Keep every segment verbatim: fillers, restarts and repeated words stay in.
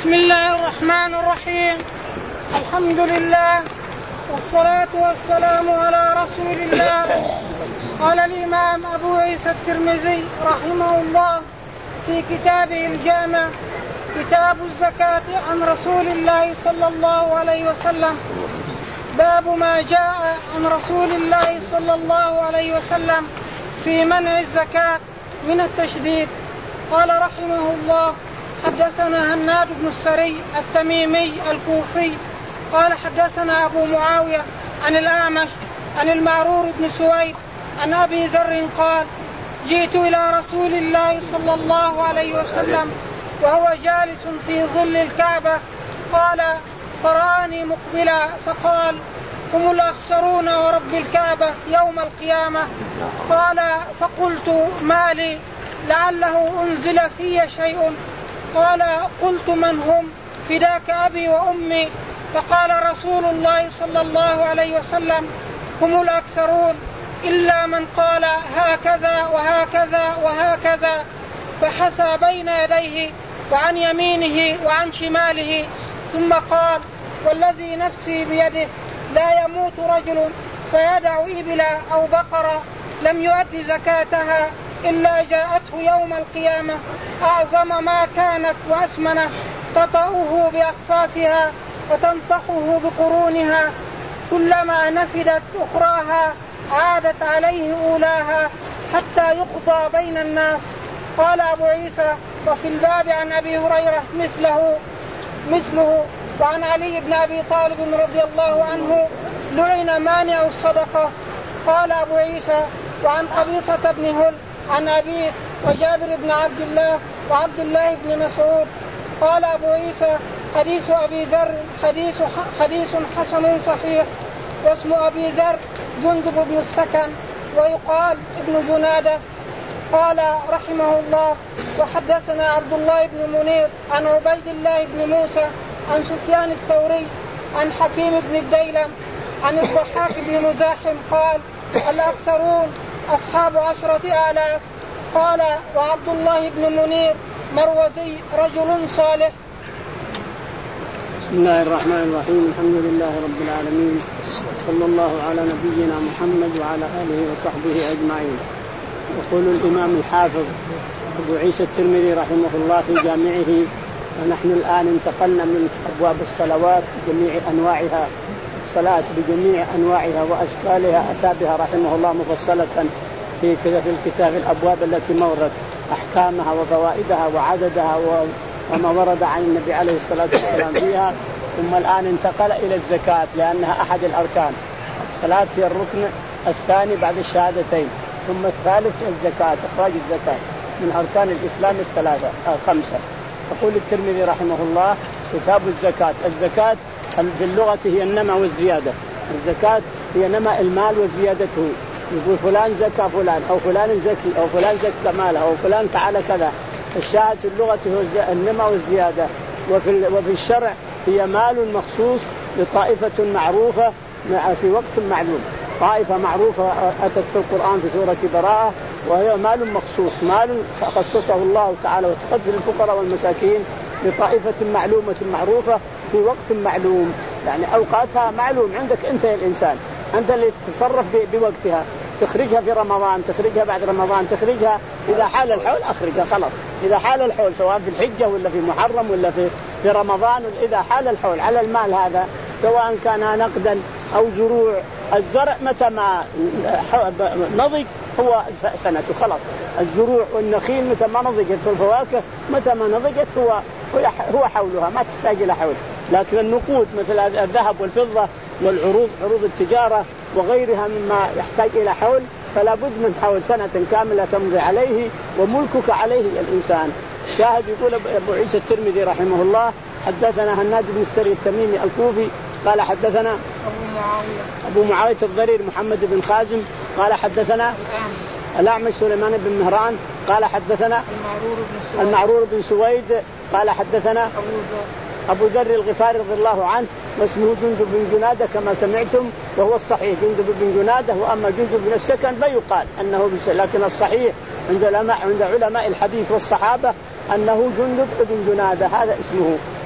بسم الله الرحمن الرحيم. الحمد لله والصلاة والسلام على رسول الله. قال الإمام أبو عيسى الترمذي رحمه الله في كتابه الجامع كتاب الزكاة عن رسول الله صلى الله عليه وسلم: باب ما جاء عن رسول الله صلى الله عليه وسلم في منع الزكاة من التشديد. قال رحمه الله: حدثنا هناد بن السري التميمي الكوفي قال حدثنا أبو معاوية عن الأعمش عن المعرور بن سويد عن أبي ذر قال: جئت إلى رسول الله صلى الله عليه وسلم وهو جالس في ظل الكعبة، قال: فرآني مقبلا فقال: هم الأخسرون ورب الكعبة يوم القيامة. قال: فقلت: ما لي؟ لعله أنزل في شيء. قال: قلت: من هم؟ فداك أبي وأمي. فقال رسول الله صلى الله عليه وسلم: هم الأكثرون إلا من قال هكذا وهكذا وهكذا، فحثى بين يديه وعن يمينه وعن شماله، ثم قال: والذي نفسي بيده لا يموت رجل فيدع إبلا أو بقرة لم يؤد زكاتها إلا جاءته يوم القيامة أعظم ما كانت وأسمنه، تطأه بأخفافها وتنطحه بقرونها، كلما نفدت أخراها عادت عليه أولاها حتى يقضى بين الناس. قال أبو عيسى: وفي الباب عن أبي هريرة مثله مثله وعن علي بن أبي طالب رضي الله عنه لعن مانع الصدقة. قال أبو عيسى: وعن قبيصة بن هل عن أبيه وجابر بن عبد الله وعبد الله بن مسعود. قال أبو عيسى: حديث أبي ذر حديث حديث حسن صحيح. واسم أبي ذر جندب بن السكن ويقال ابن جنادة. قال رحمه الله: وحدثنا عبد الله بن منير عن عبيد الله بن موسى عن سفيان الثوري عن حكيم بن الديلم عن الضحاك بن مزاحم قال: الأكثرون أصحاب عشرة آلاف. قال: وعبد الله بن منير مروزي رجل صالح. بسم الله الرحمن الرحيم. الحمد لله رب العالمين، صلى الله على نبينا محمد وعلى آله وصحبه أجمعين. يقول الإمام الحافظ أبو عيسى الترمذي رحمه الله في جامعه: ونحن الآن انتقلنا من أبواب الصلوات بجميع أنواعها، الصلاة بجميع أنواعها وأشكالها أتى بها رحمه الله مفصلة في في الكتاب الأبواب التي مورت أحكامها وفوائدها وعددها وما ورد عن النبي عليه الصلاة والسلام فيها. ثم الآن انتقل إلى الزكاة لأنها أحد الأركان. الصلاة هي الركن الثاني بعد الشهادتين، ثم الثالث الزكاة، إخراج الزكاة من أركان الإسلام الثلاثة الخمسة. يقول الترمذي رحمه الله: كتاب الزكاة. الزكاة في اللغة هي النمى والزيادة. الزكاة هي نمى المال وزيادته. يقول فلان زكى فلان، أو فلان زكي، أو فلان زكى ماله، أو فلان فعل كذا. الشاهد في اللغة هو النمى والزيادة. وفي وفي الشرع هي مال مخصوص لطائفة معروفة في وقت معلوم. طائفة معروفة أتت في القرآن في سورة براءة، وهي مال مخصوص، مال خصصه الله تعالى وتقدر الفقراء والمساكين لطائفة معلومة معروفة في وقت معلوم، يعني أوقاتها معلوم عندك أنت يا الإنسان، أنت اللي تتصرف بوقتها، تخرجها في رمضان، تخرجها بعد رمضان، تخرجها إذا حال الحول أخرجها خلاص. إذا حال الحول سواء في الحجة ولا في محرم ولا في في رمضان، إذا حال الحول على المال هذا سواء كان نقدا أو زروع. الزرع متى ما نضج هو سنته خلاص. الزروع والنخيل متى ما نضجت، والفواكه متى ما نضجت هو هو حولها، ما تحتاج إلى حول. لكن النقود مثل الذهب والفضة والعروض، عروض التجارة وغيرها مما يحتاج إلى حول، فلا بد من حول سنة كاملة تمضي عليه وملكك عليه الإنسان. الشاهد يقول أبو عيسى الترمذي رحمه الله: حدثنا هناد بن السري التميمي الكوفي قال حدثنا أبو معاوية أبو معاوية الضرير محمد بن خازم قال حدثنا الأعمش سليمان بن مهران قال حدثنا المعرور بن سويد قال حدثنا أبو ذر الغفاري رضي الله عنه، واسمه جندب بن جنادة كما سمعتم، وهو الصحيح جندب بن جنادة. وأما جندب بن السكن فيقال أنه بس، لكن الصحيح عند علماء عند علماء الحديث والصحابة أنه جندب بن جنادة هذا اسمه.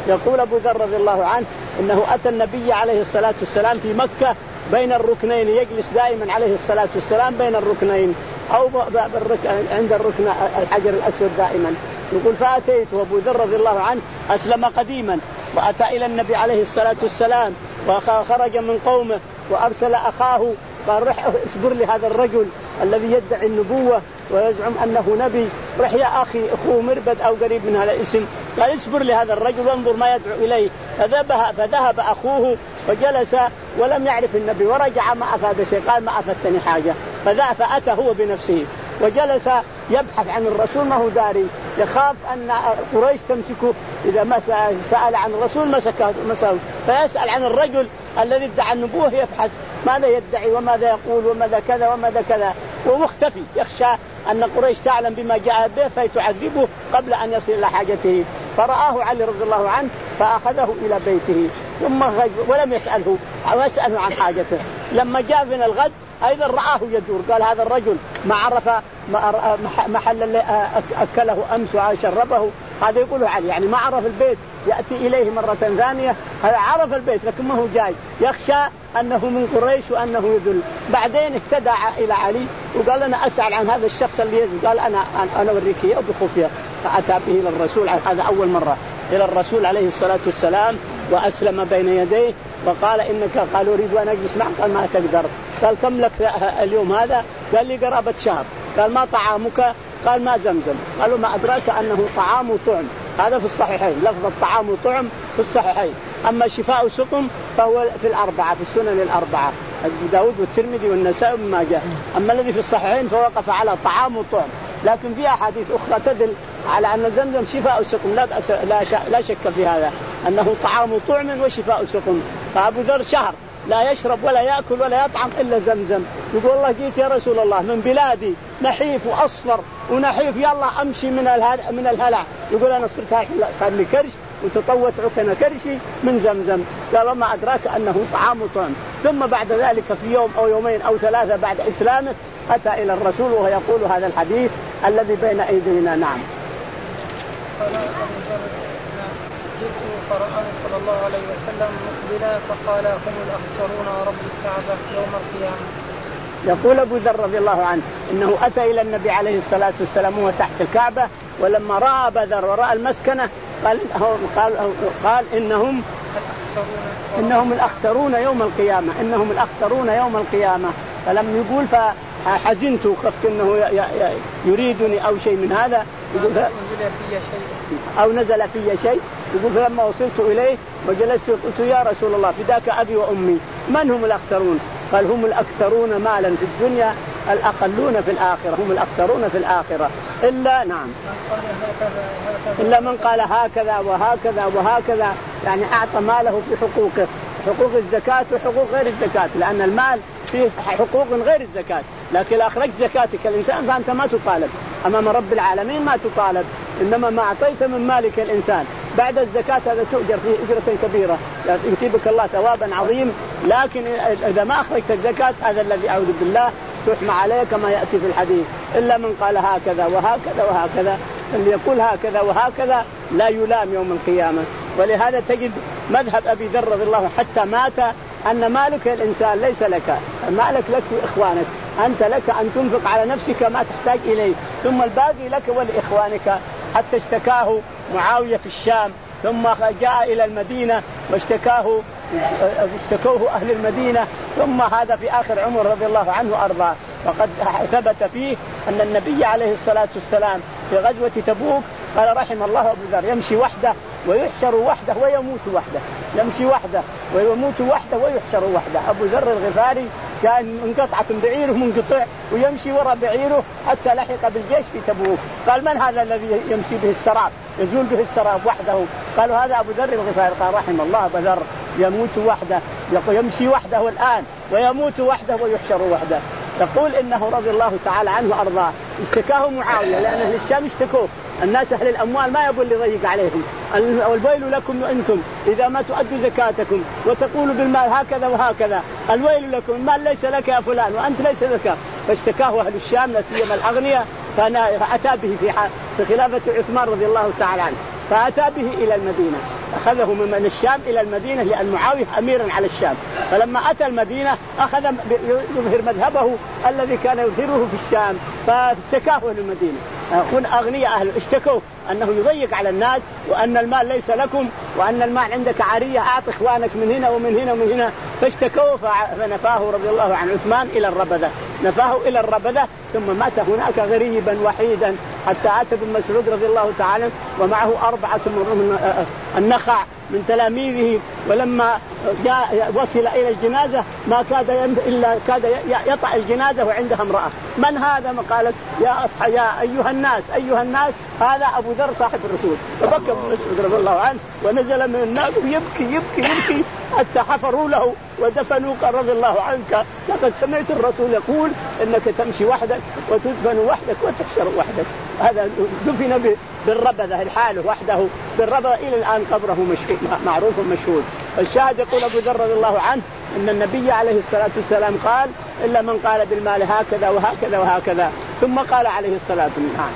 يقول أبو ذر رضي الله عنه إنه أتى النبي عليه الصلاة والسلام في مكة بين الركنين، يجلس دائما عليه الصلاة والسلام بين الركنين أو عند الركن الحجر الأسود دائما. يقول فأتيت وأبو ذر رضي الله عنه أسلم قديما، وأتى إلى النبي عليه الصلاة والسلام وخرج من قومه وأرسل أخاه قال رح اصبر لهذا الرجل الذي يدعي النبوة ويزعم أنه نبي، رح يا أخي أخوه مربد أو قريب من هذا الاسم، قال اصبر لهذا الرجل وانظر ما يدعو إليه. فذهب, فذهب أخوه وجلس ولم يعرف النبي ورجع ما أفاد شيء، قال ما أفدتني حاجة. فأتى هو بنفسه وجلس يبحث عن الرسول ما هو داري، يخاف أن قريش تمسكه إذا ما سأل عن الرسول مسكه مسكه، فيسأل عن الرجل الذي ادعى النبوة، يبحث ماذا يدعي وماذا يقول وماذا كذا وماذا كذا، ومختفي يخشى أن قريش تعلم بما جاء به فيتعذبه قبل أن يصل إلى حاجته. فرآه علي رضي الله عنه فأخذه إلى بيته ثم ولم يسأله ويسأله عن حاجته. لما جاء من الغد أيضا رآه يدور، قال هذا الرجل ما عرف محل اللي أكله أمس وشربه، هذا يقوله علي، يعني ما عرف البيت، يأتي إليه مرة ثانية، هذا عرف البيت لكن ما هو جاي، يخشى أنه من قريش وأنه يدل. بعدين اهتدى إلى علي وقال أنا أسأل عن هذا الشخص اللي يزل، قال أنا أنا أوريك إياه بخفية. فأتى به إلى الرسول، هذا أول مرة إلى الرسول عليه الصلاة والسلام وأسلم بين يديه وقال إنك، قال أريد أن أجلس معك، قال ما تقدر. قال كم لك اليوم هذا؟ قال لي قرابة شهر. قال ما طعامك؟ قال ما زمزم. قالوا ما أدراك أنه طعام وطعم، هذا في الصحيحين، لفظ الطعام وطعم في الصحيحين. أما شفاء سقم فهو في الأربعة، في السنن الأربعة، أبو داود والترمذي والنسائي وابن ماجه. أما الذي في الصحيحين فوقف على طعام وطعم، لكن في أحاديث أخرى تدل على أن زمزم شفاء سقم، لا بأس لا, لا شك في هذا أنه طعام وطعم وشفاء سقم. فأبو ذر شهر لا يشرب ولا يأكل ولا يطعم إلا زمزم. يقول الله جيت يا رسول الله من بلادي نحيف وأصفر ونحيف، يلا أمشي من الهلع من الهلع. يقول أنا صرت صار لي كرش وتطوت عكنا كرشي من زمزم. قال ما أدراك أنه طعام وطعم. ثم بعد ذلك في يوم أو يومين أو ثلاثة بعد إسلامه أتى إلى الرسول وهو يقول هذا الحديث الذي بين أيدينا. نعم. جئت فرآني صلى الله عليه وسلم مقبلا فقال هم الأخسرون رب الكعبة يوم القيامة. يقول أبو ذر رضي الله عنه إنه أتى إلى النبي عليه الصلاة والسلام وهو تحت الكعبة، ولما رأى أبا ذر ورأى المسكنة قال قال قال إنهم إنهم الأخسرون يوم القيامة، إنهم الأخسرون يوم القيامة. فلم يقول فحزنت وخفت إنه يريدني أو شيء من هذا، أو نزل في شيء. يقول فلما وصلت إليه وجلست قلت يا رسول الله فداك أبي وأمي، من هم الأخسرون؟ قال هم الأكثرون مالا في الدنيا الأقلون في الآخرة، هم الأخسرون في الآخرة إلا نعم إلا من قال هكذا وهكذا وهكذا، يعني أعطى ماله في حقوقه، حقوق الزكاة وحقوق غير الزكاة، لأن المال فيه حقوق غير الزكاة، لكن أخرجت زكاتك الإنسان فأنت ما تطالب أمام رب العالمين، ما تطالب، إنما ما أعطيت من مالك الإنسان بعد الزكاة هذا تؤجر فيه أجرة كبيرة يكتبك الله ثوابا عظيم. لكن إذا ما أخرجت الزكاة هذا الذي أعوذ بالله تحمى عليه كما يأتي في الحديث، إلا من قال هكذا وهكذا وهكذا، اللي يقول هكذا وهكذا لا يلام يوم القيامة. ولهذا تجد مذهب أبي ذر رضي الله عنه حتى مات أن مالك الإنسان ليس لك، مالك لك وإخوانك، أنت لك أن تنفق على نفسك ما تحتاج إليه، ثم الباقي لك ولإخوانك. حتى اشتكاه معاوية في الشام، ثم جاء إلى المدينة واشتكاه اشتكوه أهل المدينة، ثم هذا في آخر عمر رضي الله عنه وأرضاه. وقد ثبت فيه أن النبي عليه الصلاة والسلام في غزوة تبوك قال رحم الله أبو ذر يمشي وحده ويحشر وحده ويموت وحده، يمشي وحده ويموت وحده ويحشر وحده. أبو ذر الغفاري كان منقطعة بعيره منقطع ويمشي وراء بعيره حتى لحق بالجيش في تبوك. قال من هذا الذي يمشي به السراب يزول به السراب وحده؟ قالوا هذا أبو ذر الغفاري. قال رحم الله أبو ذر يموت وحده، يمشي وحده الآن ويموت وحده ويحشر وحده. يقول إنه رضي الله تعالى عنه وأرضاه اشتكاه معاوية لأن أهل الشام اشتكوه، الناس أهل الأموال ما يبون يضيق عليهم، الويل لكم أنتم إذا ما تؤدوا زكاتكم وتقولوا بالمال هكذا وهكذا، الويل لكم المال ليس لك يا فلان وأنت ليس لك. فاشتكاه أهل الشام لا سيما الأغنياء، فأتى به في خلافة عثمان رضي الله تعالى عنه، فأتى به إلى المدينة أخذه من الشام إلى المدينة لأن معاوية أميرا على الشام، فلما أتى المدينة أخذ يظهر مذهبه الذي كان يظهره في الشام فاستكاه للمدينة. أغنياء أهل اشتكوا أنه يضيق على الناس وأن المال ليس لكم وأن المال عندك عارية، أعط إخوانك من هنا ومن هنا ومن هنا، فاشتكوا فنفاه رضي الله عن عثمان إلى الربذة، نفاه إلى الربذة ثم مات هناك غريبا وحيدا حتى أتى بن مسعود رضي الله تعالى ومعه أربعة من النخع من تلاميذه، ولما جاء وصل إلى الجنازة ما كاد إلا كاد يطع الجنازة وعندها امرأة. من هذا؟ ما قالت يا أصحى يا أيها الناس أيها الناس هذا أبو ذر صاحب الرسول. فبكى ابن مسعود رضي الله عنه ونزل من النار يبكي يبكي يبكي حتى حفروا له ودفنوا. قال رضي الله عنك لقد سمعت الرسول يقول إنك تمشي وحدك وتدفن وحدك وتحشر وحدك. هذا دفن بالربذة الحاله وحده بالربذة إلى الآن قبره مشهور معروف مشهور. الشاهد يقول أبو ذر رضي الله عنه إن النبي عليه الصلاة والسلام قال إلا من قال بالمال هكذا وهكذا وهكذا، ثم قال عليه الصلاة والسلام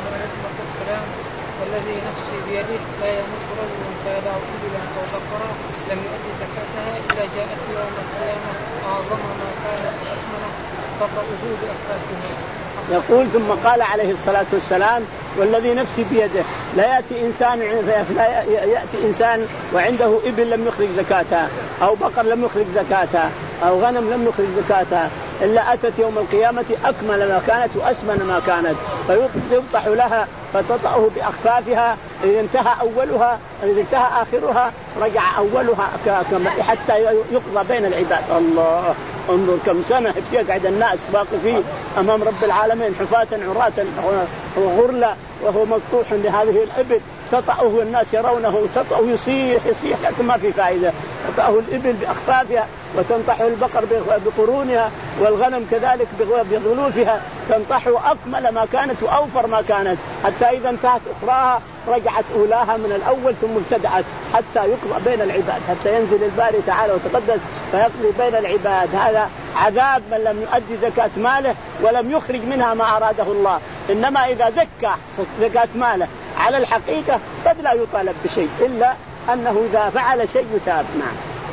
والذي نفسي بيده لا يموت رجل فيدع إبلا أو بقرة لم يؤدي زكاتها إلا جاءت يوم القيامة أعظم ما كانت أثمنه فقأه بأخفافها. يقول ثم قال عليه الصلاة والسلام والذي نفسي بيده لا يأتي إنسان لا يأتي إنسان وعنده إبل لم يخرج زكاتها أو بقر لم يخرج زكاتها أو غنم لم يخرج زكاتها إلا أتت يوم القيامة أكمل ما كانت وأسمن ما كانت فيفتح لها فتطأه بأخفافها. إذا انتهى أولها إذا انتهى آخرها رجع أولها حتى يقضى بين العباد. الله انظر كم سنة يقعد الناس واقفين أمام رب العالمين حفاة عراة وغرلا وهو مقطوع لهذه الإبل تطأه الناس يرونه تطأه يصيح يصيح لكن ما في فائدة. تطأه الإبل بأخفافها وتنطح البقر بقرونها والغنم كذلك بغلوفها تنطح أكمل ما كانت وأوفر ما كانت حتى إذا انتهت أخراها رجعت أولاها من الأول ثم ابتدعت حتى يقضى بين العباد حتى ينزل الباري تعالى وتقدس فيقضي بين العباد. هذا عذاب من لم يؤدي زكاة ماله ولم يخرج منها ما أراده الله. إنما إذا زكى زكاة ماله على الحقيقة قد لا يطالب بشيء إلا أنه إذا فعل شيء يثاب. نعم.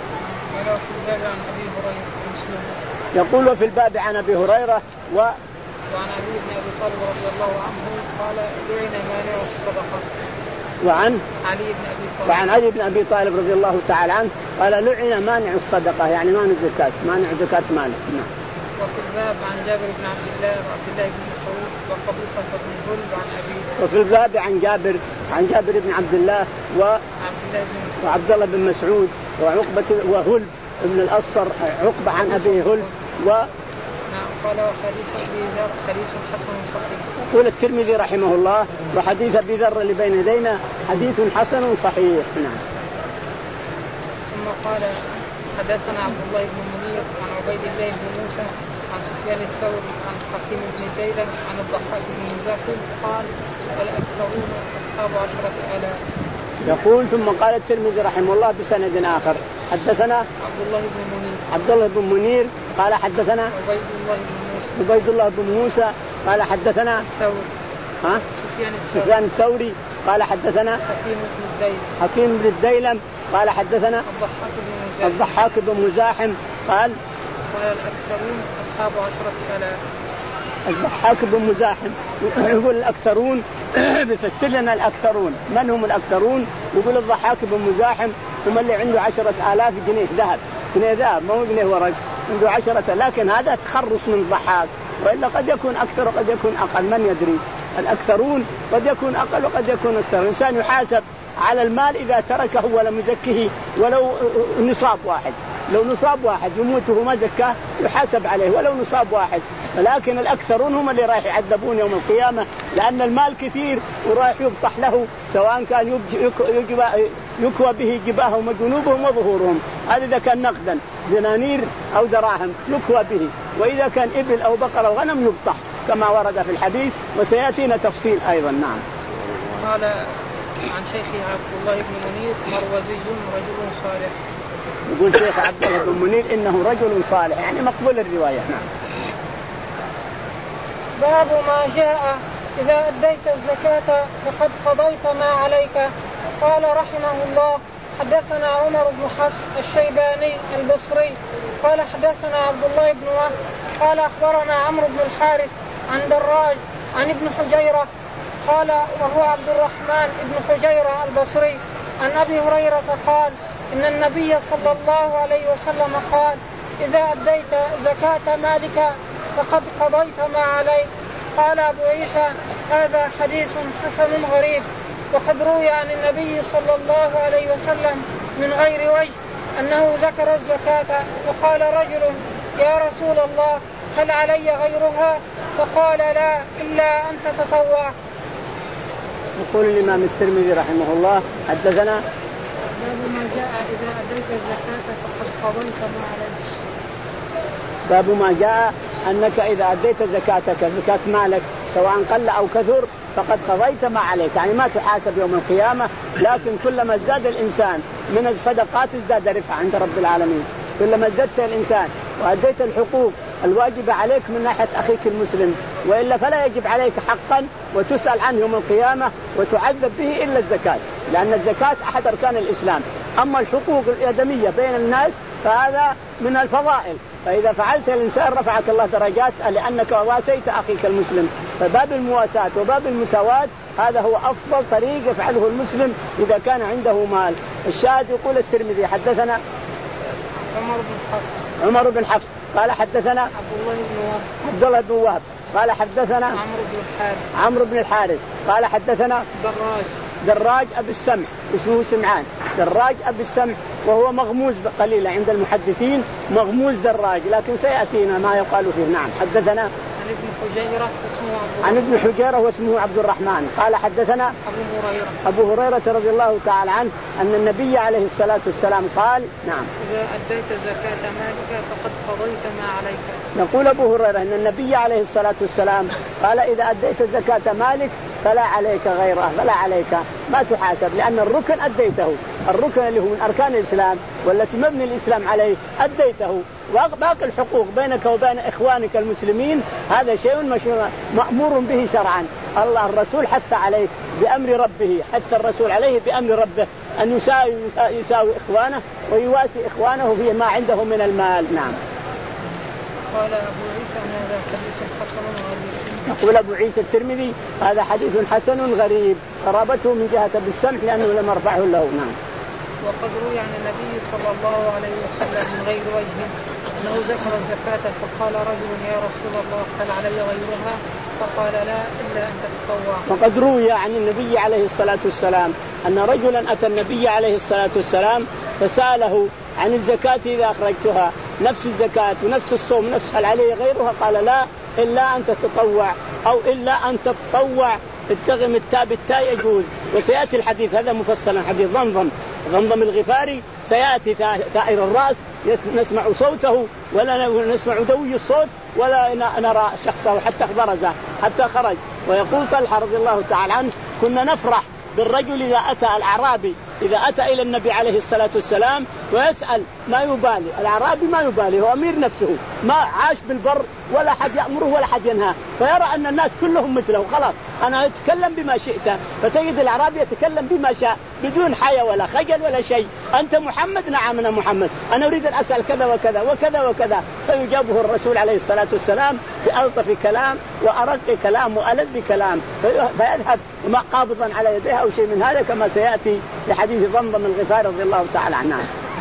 يقول وفي الباب عن أبي هريرة و وعن علي بن أبي طالب رضي الله عنه قال لعن مانع الصدقة. وعن علي بن أبي طالب وعن علي بن أبي طالب رضي الله تعالى عنه قال لعن مانع الصدقة يعني مانع الزكاة مانع زكاة ماله. نعم. وفي الباب عن جابر بن عبد الله وعبد الله بن مسعود وقبيصة بن هلب عن أبيه. وفي الباب عن جابر عن جابر بن عبد الله و وعبد الله بن مسعود وعقبة وهلب ابن الأصفر عقبة عن أبيه هلب و نعم. قال وحديث أبي ذر حديث حسن صحيح. يقول الترمذي رحمه الله وحديث أبي ذر اللي بين يدينا حديث حسن صحيح. نعم. ثم قال حدثنا عبد الله بن منير عن عبيد الله بن موسى عن سفيان الثوري عن حكيم بن زيد عن الضحاك بن مزاحم قال الأكثرون أصحاب عشرة آلاف. يقول ثم قال الترمذي رحمه الله بسند آخر حدثنا عبد الله بن منير عبد الله بن منير قال حدثنا عبيد الله بن موسى عبيد الله بن موسى قال حدثنا ثوري ها سفيان الثوري سفيان الثوري قال حدثنا حكيم بن زيد حكيم بن الديلم قال حدثنا الضحاك بن مزاحم الضحاك بن مزاحم قال قال الأكثرون أصحاب عشرة آلاف. الضحاك بن مزاحم يقول الأكثرون بيفسر لنا الأكثرون من هم الأكثرون. يقول الضحاك بن مزاحم هم اللي عنده عشرة آلاف جنيه ذهب جنيه ذهب ما هو جنيه ورق عنده عشرة لكن هذا تخرص من الضحاك وإلا قد يكون أكثر وقد يكون أقل من يدري. الأكثرون قد يكون أقل وقد يكون أكثر. الإنسان يحاسب على المال إذا تركه ولم يزكه ولو نصاب واحد لو نصاب واحد يموته ما زكاه يحاسب عليه ولو نصاب واحد. لكن الأكثرون هم اللي رايح يعذبون يوم القيامة لأن المال كثير ورايح يبطح له سواء كان يكوى به جباههم وجنوبهم وظهورهم. هذا إذا كان نقدا دنانير أو دراهم يكوى به وإذا كان إبل أو بقر أو غنم يبطح كما ورد في الحديث وسيأتينا تفصيل أيضا. نعم. قال عن شيخي عبد الله بن منير مروزي رجل صالح. يقول شيخ عبد الله بن منير إنه رجل صالح يعني مقبول الرواية. نعم. باب ما جاء إذا أديت الزكاة فقد قضيت ما عليك قال رحمه الله حدثنا عمر بن حفص الشيباني البصري قال حدثنا عبد الله بن وهب قال أخبرنا عمرو بن الحارث عن دراج عن ابن حجيرة قال وهو عبد الرحمن بن حجيرة البصري عن أبي هريرة قال إن النبي صلى الله عليه وسلم قال إذا أديت زكاة مالك فقد قضيت ما عليك. قال أبو عيسى هذا حديث حسن غريب وقد روي عن النبي صلى الله عليه وسلم من غير وجه أنه ذكر الزكاة وقال رجل يا رسول الله هل علي غيرها؟ فقال لا إلا أن تتطوع. يقول الإمام الترمذي رحمه الله حدثنا باب ما جاء إذا أديت الزكاة فقد قضيت ما عليك. باب ما جاء أنك إذا أديت زكاتك زكاة مالك سواء قل أو كثر فقد قضيت ما عليك، يعني ما تحاسب يوم القيامة، لكن كلما ازداد الإنسان من الصدقات ازداد رفعة عند رب العالمين. كلما ازددت الإنسان وأديت الحقوق الواجبة عليك من ناحية أخيك المسلم، وإلا فلا يجب عليك حقا وتسأل عنه يوم القيامة وتعذب به إلا الزكاة، لأن الزكاة أحد أركان الإسلام. أما الحقوق الآدمية بين الناس فهذا من الفضائل، فإذا فعلت الإنسان رفعك الله درجات لأنك واسيت أخيك المسلم. فباب المواساة وباب المساواة هذا هو أفضل طريق يفعله المسلم إذا كان عنده مال. الشاهد يقول الترمذي حدثنا عمر بن حفص عمر بن حفص قال حدثنا عبد الله بن وهب عبد الله بن وهب قال حدثنا عمرو بن الحارث عمرو بن الحارث قال حدثنا دراج دراج أبي السمح اسمه سمعان دراج أبي السمح، وهو مغموز قليلا عند المحدثين، مغموز دراج، لكن سيأتينا ما يقال فيه. نعم حدثنا عن ابن حجيرة اسمه عن ابن حجيرة واسمه عبد الرحمن قال حدثنا أبو هريرة أبو هريرة رضي الله تعالى عنه أن النبي عليه الصلاة والسلام قال نعم إذا أديت زكاة مالك فقد قضيت ما عليك. يقول أبو هريرة أن النبي عليه الصلاة والسلام قال إذا أديت زكاة مالك فلا عليك غيره، فلا عليك ما تحاسب، لأن الركن أديته، الركن اللي هو من أركان الإسلام والتي مبني الإسلام عليه أديته، وباقي الحقوق بينك وبين إخوانك المسلمين هذا شيء مشروع مأمور به شرعا. الله الرسول حث عليه بأمر ربه، حث الرسول عليه بأمر ربه أن يساوي, يساوي إخوانه ويواسي إخوانه فيما عنده من المال. نعم. قال أبو عيسى هذا حديث حسن غريب. يقول أبو عيسى الترمذي هذا حديث حسن غريب، قرابته من جهة بالسمح لأنه لم يرفعه له. نعم. وقد روي عن النبي صلى الله عليه وسلم من غير وجه أنه ذكر الزكاة فقال رجل يا رسول الله هل علي غيرها؟ فقال لا إلا أن تتطوع. وقد روي عن النبي عليه الصلاة والسلام أن رجلا أتى النبي عليه الصلاة والسلام فسأله عن الزكاة إذا أخرجتها نفس الزكاة ونفس الصوم نفس هل علي غيرها؟ قال لا إلا أن تتطوع أو إلا أن تتطوع اتغم التاء بالتاء يجوز. وسيأتي الحديث هذا مفصلا، حديث ضمضم ضمضم الغفاري سيأتي ثائر الرأس نسمع صوته ولا نسمع دوي الصوت ولا نرى شخصه حتى برز حتى خرج. ويقول طلحة رضي الله تعالى عنه كنا نفرح بالرجل إذا أتى الأعرابي إذا أتى إلى النبي عليه الصلاة والسلام ويسأل ما يبالي، الأعرابي ما يبالي، هو أمير نفسه ما عاش بالبر ولا حد يأمره ولا حد ينهاه، فيرى أن الناس كلهم مثله خلاص أنا أتكلم بما شئت، فتجد الأعرابي يتكلم بما شاء بدون حياء ولا خجل ولا شيء. أنت محمد؟ نعم أنا محمد، أنا أريد أن أسأل كذا وكذا وكذا وكذا، فيجابه الرسول عليه الصلاة والسلام بألطف كلام وأرق كلام وألذ كلام، فيذهب ما قابضا على يديه أو شيء من هذا كما سيأتي لحديث ضمضم الغفاري رضي الله تعالى عنه.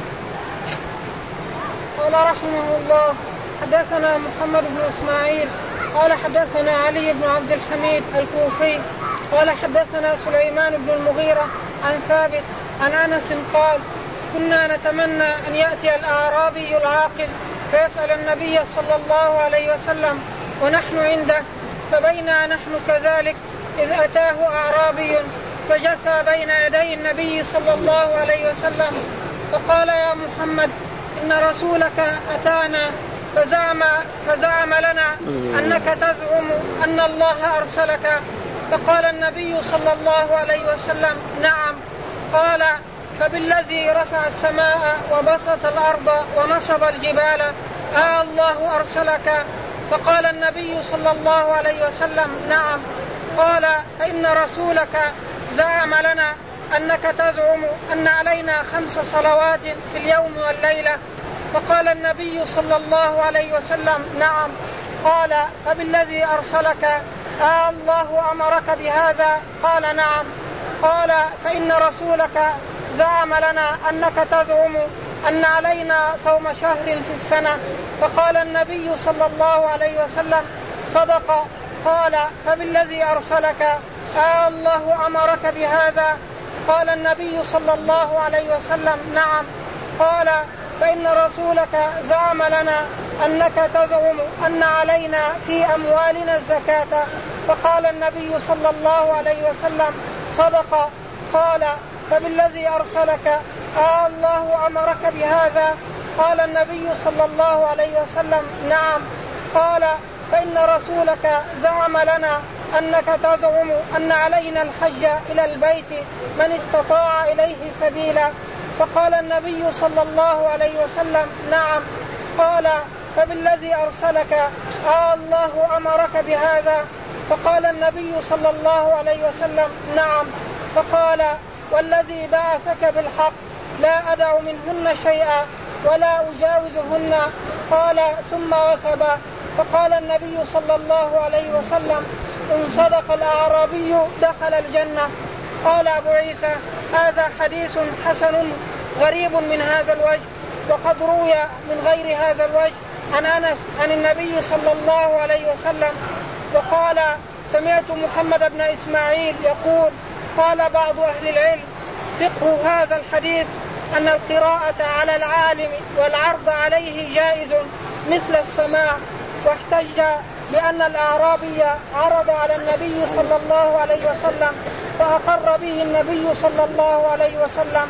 قال رحمه الله حدثنا محمد بن إسماعيل قال حدثنا علي بن عبد الحميد الكوفي قال حدثنا سليمان بن المغيرة عن ثابت عن أنس قال كنا نتمنى أن يأتي الأعرابي العاقل فيسأل النبي صلى الله عليه وسلم ونحن عنده، فبينا نحن كذلك إذ أتاه أعرابي فجثى بين يدي النبي صلى الله عليه وسلم فقال يا محمد إن رسولك أتانا فزعم, فزعم لنا أنك تزعم أن الله أرسلك. فقال النبي صلى الله عليه وسلم نعم. قال فبالذي رفع السماء وبسط الأرض ونصب الجبال آه الله أرسلك؟ فقال النبي صلى الله عليه وسلم نعم. قال فإن رسولك زعم لنا أنك تزعم أن علينا خمس صلوات في اليوم والليلة. فقال النبي صلى الله عليه وسلم نعم. قال فبالذي أرسلك آه الله أمرك بهذا؟ قال نعم. قال فإن رسولك زعم لنا أنك تزعم أن علينا صوم شهر في السنة. فقال النبي صلى الله عليه وسلم صدق. قال فبالذي أرسلك آه الله أمرك بهذا؟ قال النبي صلى الله عليه وسلم نعم. قال فإن رسولك زعم لنا أنك تزعم أن علينا في أموالنا الزكاة. فقال النبي صلى الله عليه وسلم صدق. قال فبالذي أرسلك آه الله أمرك بهذا؟ قال النبي صلى الله عليه وسلم نعم. قال فإن رسولك زعم لنا أنك تزعم أن علينا الحج إلى البيت من استطاع إليه سبيلا. فقال النبي صلى الله عليه وسلم نعم. قال فبالذي أرسلك آه الله أمرك بهذا؟ فقال النبي صلى الله عليه وسلم نعم. فقال والذي بعثك بالحق لا أدع منهن شيئا ولا أجاوزهن. قال ثم وثب. فقال النبي صلى الله عليه وسلم إن صدق الأعرابي دخل الجنة. قال أبو عيسى هذا حديث حسن غريب من هذا الوجه، وقد روي من غير هذا الوجه عن أنس عن النبي صلى الله عليه وسلم. وقال سمعت محمد بن إسماعيل يقول قال بعض أهل العلم فقه هذا الحديث أن القراءة على العالم والعرض عليه جائز مثل السماع. واحتج لأن الأعرابي عرض على النبي صلى الله عليه وسلم فأقر به النبي صلى الله عليه وسلم.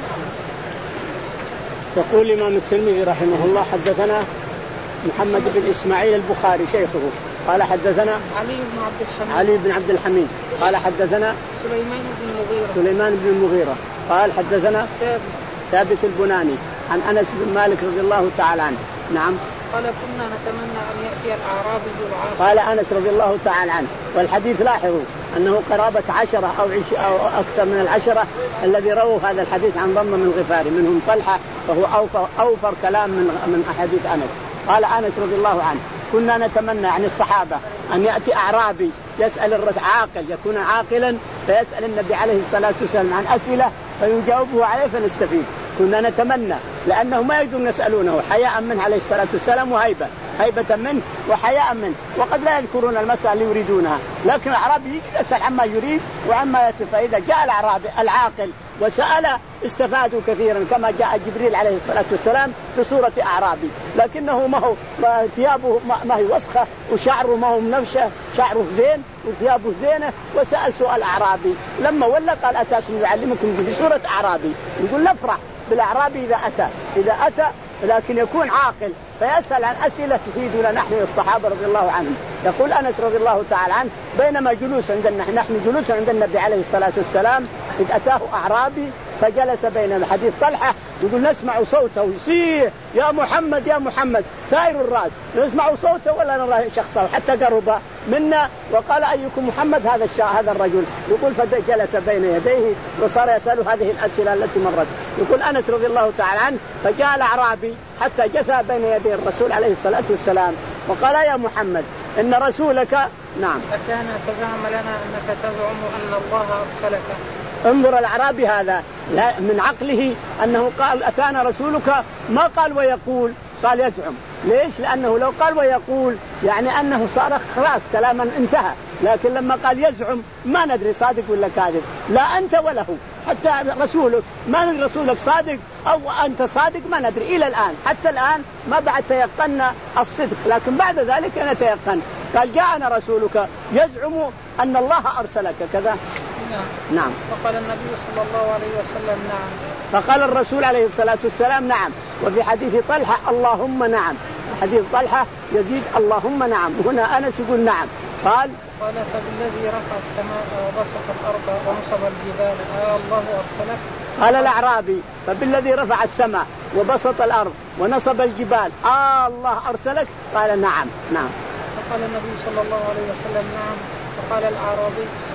يقول الإمام الترمذي رحمه الله حدثنا محمد بن إسماعيل البخاري شيخه قال حدثنا علي بن عبد الحميد علي بن عبد الحميد قال حدثنا سليمان بن المغيرة سليمان بن المغيرة قال حدثنا ثابت ثابت البناني عن أنس بن مالك رضي الله تعالى عنه. نعم. قال كنا نتمنى أن يأتي الأعرابي بالعاقل. قال أنس رضي الله تعالى عنه. والحديث لاحظوا أنه قرابة عشرة أو, عش أو أكثر من العشرة الذي رووا هذا الحديث عن ضمن من الغفاري منهم طلحة وهو أوفر, أوفر كلام من, من أحاديث أنس. قال أنس رضي الله عنه كنا نتمنى عن الصحابة أن يأتي أعرابي يسأل الرجل عاقل يكون عاقلا فيسأل النبي عليه الصلاة والسلام عن أسئلة فيجاوبه عليه فنستفيد. كنا نتمنى لأنه ما يقدرون يسألونه حياء منه عليه الصلاة والسلام وهيبة هيبة منه وحياء منه وقد لا يذكرون المسألة اللي يريدونها. لكن الأعرابي يسأل عما يريد وعما يأتي. فإذا جاء الأعرابي العاقل وسأل استفادوا كثيرا كما جاء جبريل عليه الصلاة والسلام بصورة أعرابي لكنه ما هو ثيابه ما هي وسخة وشعره ما هو منفشة شعره زين وثيابه زينة وسأل سؤال أعرابي لما ولا قال أتاكم يعلمكم بصورة أعرابي. يقول نفرح بالأعرابي إذا أتى إذا أتى لكن يكون عاقل فيسأل عن أسئلة تفيدنا نحن الصحابة رضي الله عنهم. يقول أنس رضي الله تعالى عنه بينما جلوس عندنا نحن جلوس عند النبي عليه الصلاة والسلام إذ أتاه أعرابي فجلس بيننا. حديث طلحة يقول نسمع صوته يصيح يا محمد يا محمد ثائر الرأس نسمع صوته ولا نرى شخصه حتى قرب منا وقال أيكم محمد هذا الشا هذا الرجل. يقول فجلس بين يديه وصار يسأل هذه الأسئلة التي مرت. يقول أنس رضي الله تعالى عنه فجاء الأعرابي حتى جثى بين يدي الرسول عليه الصلاة والسلام وقال يا محمد إن رسولك نعم أتانا فزعم لنا أنك تزعم أن الله أرسلك. انظر الأعرابي هذا من عقله أنه قال أتانا رسولك ما قال ويقول قال يزعم. ليش؟ لأنه لو قال ويقول يعني أنه صار خلاص كلاما انتهى. لكن لما قال يزعم ما ندري صادق ولا كاذب لا أنت ولا هو حتى رسولك ما ندري رسولك صادق أو أنت صادق ما ندري إلى الآن. حتى الآن ما بعد تيقنا الصدق لكن بعد ذلك نتيقن. قال جاءنا رسولك يزعم أن الله أرسلك كذا. نعم. نعم. فقال النبي صلى الله عليه وسلم نعم. فقال الرسول عليه الصلاة والسلام نعم. وفي حديث طلحة اللهم نعم. حديث طلحة يزيد اللهم نعم. هنا أنس يقول نعم. قال قال فبالذي رفع السماء وبسط الأرض ونصب الجبال آه الله أرسلك. قال الأعرابي فبالذي رفع السماء وبسط الأرض ونصب الجبال آه الله أرسلك. قال نعم نعم. فقال النبي صلى الله عليه وسلم نعم. فقال الأعرابي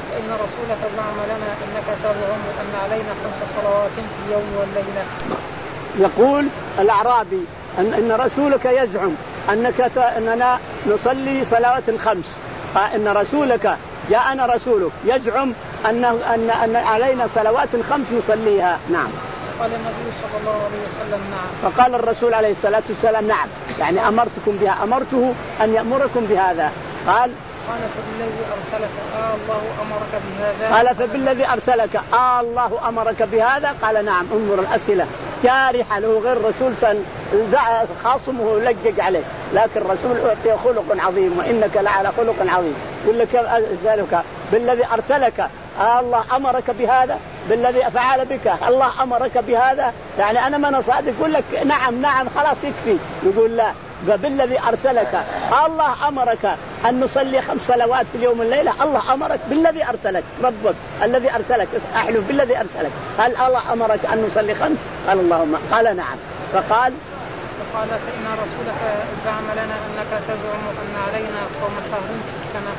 فإن رسولك زعم لنا أنك تزعم أن علينا خمس صلوات في اليوم والليلة. يقول الأعرابي أن, أن رسولك يزعم أنك أننا نصلي صلوات خمس. أن رسولك جاءنا رسولك يزعم أن, أن, أن علينا صلوات خمس نصليها. نعم. قال النبي صلى الله عليه وسلم نعم. فقال الرسول عليه الصلاة والسلام نعم، يعني أمرتكم بها، أمرته أن يأمركم بهذا. قال قال فبالذي أرسلك آه الله أمرك بهذا. قال فبالذي أرسلك آه الله أمرك بهذا. قال نعم. انظر الأسئلة جارحة له، غير رسول خاصمه لجج عليه، لكن الرسول أعطي خلق عظيم وإنك لعلى خلق عظيم. يقول لك أسألك بالذي أرسلك آه الله أمرك بهذا، بالذي فعل بك الله أمرك بهذا، يعني أنا من صادق يقول لك نعم نعم خلاص يكفي. يقول لا، بالذي أرسلك الله أمرك أن نصلي خمس صلوات في اليوم والليلة. الله أمرك بالذي أرسلك، ربك الذي أرسلك، أحلف بالذي أرسلك، هل الله أمرك أن نصلي خمس؟ قال اللهم. قال نعم. فقال فقال فإن رسولك زعم لنا أنك تزعم أن علينا صوم شهر في السنة.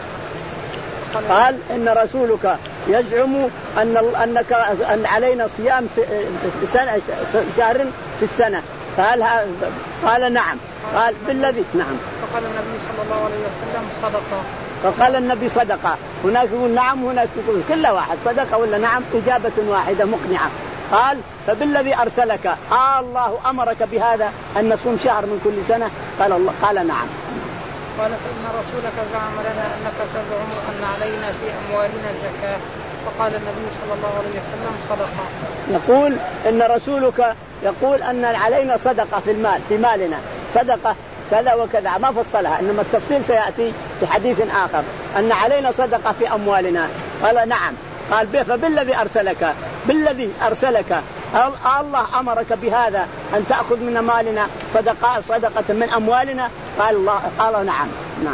قال إن رسولك يزعم أن أنك أن علينا صيام في سنة شهر في السنة. قال قال نعم. قال بالذي نعم. فقال النبي صلى الله عليه وسلم صدقة. فقال النبي صدقة. هناك يقول نعم هناك يقول كل واحد صدقة ولا نعم، إجابة واحدة مقنعة. قال فبالذي أرسلك آه الله أمرك بهذا أن نصوم شهر من كل سنة. قال الله. قال نعم. قال فإن رسولك زعم لنا أنك تزعم أن علينا في أموالنا الزكاة. فقال النبي صلى الله عليه وسلم صدقة. يقول إن رسولك يقول أن علينا صدقة في المال، في مالنا صدقة كذا وكذا، ما فصلها، إنما التفصيل سيأتي في حديث آخر، أن علينا صدقة في أموالنا. قال نعم. قال فبالذي أرسلك، بالذي أرسلك الله أمرك بهذا أن تأخذ من مالنا صدقة صدقة من أموالنا. قال الله. قال نعم. نعم.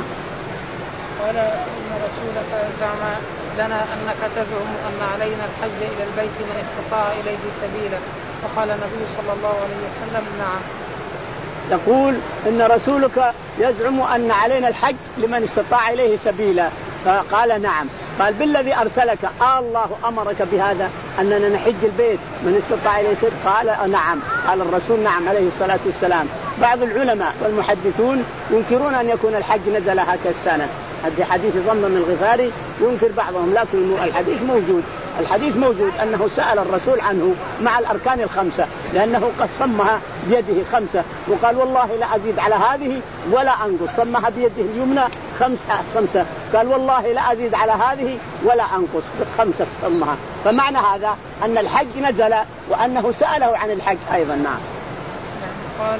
قال إن رسولك زعم لنا أنك تزعم أن علينا الحج إلى البيت من استطاع إليه سبيلا. فقال النبي صلى الله عليه وسلم نعم. يقول إن رسولك يزعم أن علينا الحج لمن استطاع إليه سبيلا. فقال نعم. قال بالذي أرسلك آه الله أمرك بهذا أننا نحج البيت من استطاع إليه سبيلا. قال نعم. قال الرسول نعم عليه الصلاة والسلام. بعض العلماء والمحدثون ينكرون أن يكون الحج نزل هكذا السنة، هذا حديث ضمن الغفاري ينكر بعضهم، لكن الحديث موجود، الحديث موجود أنه سأل الرسول عنه مع الأركان الخمسة، لأنه قد صمها بيده خمسة وقال والله لا أزيد على هذه ولا أنقص، صمها بيده اليمنى خمسة خمسة، قال والله لا أزيد على هذه ولا أنقص، خمسة صمها. فمعنى هذا أن الحج نزل وأنه سأله عن الحج أيضا. نعم. قال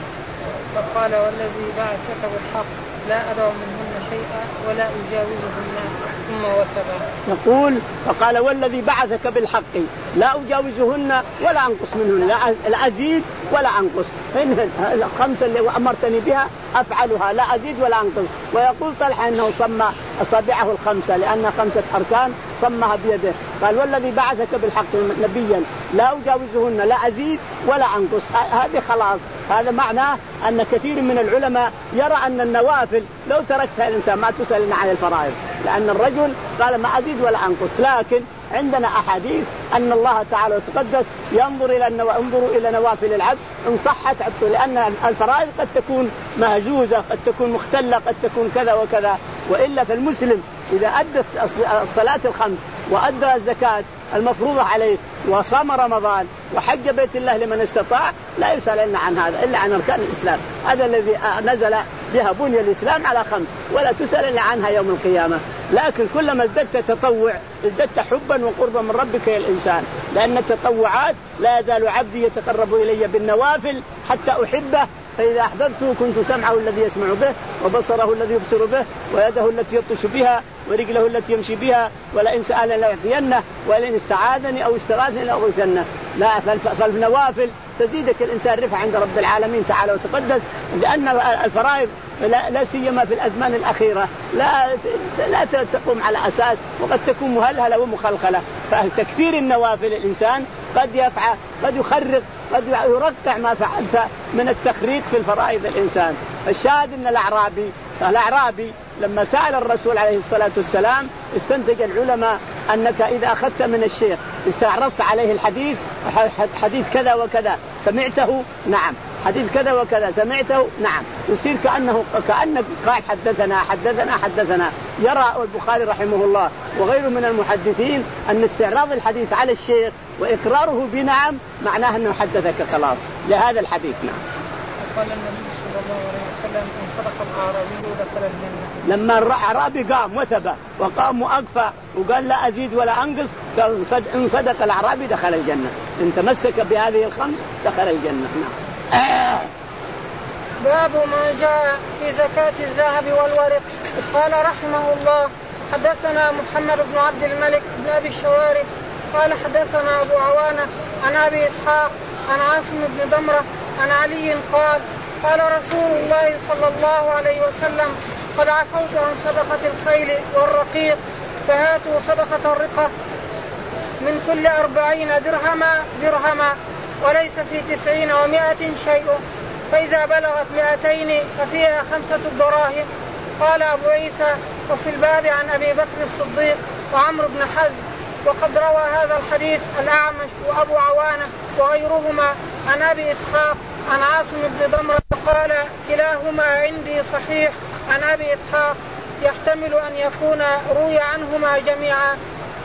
فقال والذي بعثك بالحق لا أدع منهن شيئا ولا أجاوزهن ثم وسبا. يقول فقال والذي بعثك بالحق لا أجاوزهن ولا أنقص منهن، لا أزيد ولا أنقص، الخمسة اللي أمرتني بها أفعلها لا أزيد ولا أنقص. ويقول طلحة أنه صمى أصابعه الخمسة لأن خمسة أركان صمها بيده. قال والذي بعثك بالحق نبيا لا أجاوزهن لا أزيد ولا أنقص، هذه خلاص. هذا معناه أن كثير من العلماء يرى أن النوافل لو تركتها الإنسان ما تسأل عن الفرائض، لأن الرجل قال ما أزيد ولا أنقص. لكن عندنا أحاديث أن الله تعالى وتقدس ينظر إلى النو... انظروا إلى نوافل العبد إن صحت عبده، لأن الفرائض قد تكون مهزوزة، قد تكون مختلة، قد تكون كذا وكذا. وإلا فالمسلم إذا أدى الصلاة الخمس وأدى الزكاة المفروضة عليه وصام رمضان وحج بيت الله لمن استطاع لا يسأل إلا عن هذا إلا عن أركان الإسلام، هذا الذي نزل بها بني الإسلام على خمس ولا تسأل إلا عنها يوم القيامة. لكن كلما ازددت تطوع ازددت حبا وقربا من ربك يا الإنسان، لأن التطوعات لا يزال عبدي يتقرب إلي بالنوافل حتى أحبه، فإذا أحببته كنت سمعه الذي يسمع به وبصره الذي يبصر به ويده التي يبطش بها ورجله التي يمشي بها، ولئن سألني لأعطينه ولئن استعاذني أو استغاثني لأغيثنه. لا فالنوافل تزيدك الإنسان رفع عند رب العالمين تعالى وتقدس، لأن الفرائض لا, لا سيما في الأزمان الأخيرة لا لا تقوم على أساس وقد تكون مهلهلة ومخلخلة. فتكثير النوافل الإنسان قد يفعل قد يخرق قد يرقع ما فعلت من التخريق في الفرائض الإنسان. الشاهد أن الأعرابي فالأعرابي لما سأل الرسول عليه الصلاة والسلام استنتج العلماء أنك إذا أخذت من الشيخ استعرضت عليه الحديث، حديث كذا وكذا سمعته نعم، حديث كذا وكذا سمعته نعم، يصير كأنه كأنك قال حدثنا حدثنا حدثنا. يرى البخاري رحمه الله وغيره من المحدثين أن استعراض الحديث على الشيخ وإقراره بنعم معناه أنه حدثك خلاص لهذا الحديث. نعم. قال النبي صلى الله عليه وسلم إن صدق الأعرابي دخل الجنة. لما الأعرابي قام وثبى وقام وأقفى وقال لا أزيد ولا أنقص، إن صدق الأعرابي دخل الجنة، إن تمسك بهذه الخمس دخل الجنة. نعم. باب ما جاء في زكاة الذهب والورق. قال رحمه الله حدثنا محمد بن عبد الملك بن أبي الشوارب قال حدثنا أبو عوانة عن أبي إسحاق عن عاصم بن ضمرة عن علي قال قال رسول الله صلى الله عليه وسلم قد عفوت عن صدقة الخيل والرقيق فهاتوا صدقة الرقة من كل أربعين درهما درهما وليس في تسعين ومائة شيء، فإذا بلغت مائتين ففيها خمسة دراهم. قال أبو عيسى وفي الباب عن أبي بكر الصديق وعمرو بن حزم. وقد روى هذا الحديث الأعمش وأبو عوانة وغيرهما عن أبي إسحاق عن عاصم بن ضمرة قال كلاهما عندي صحيح عن أبي إسحاق يحتمل أن يكون روي عنهما جميعا.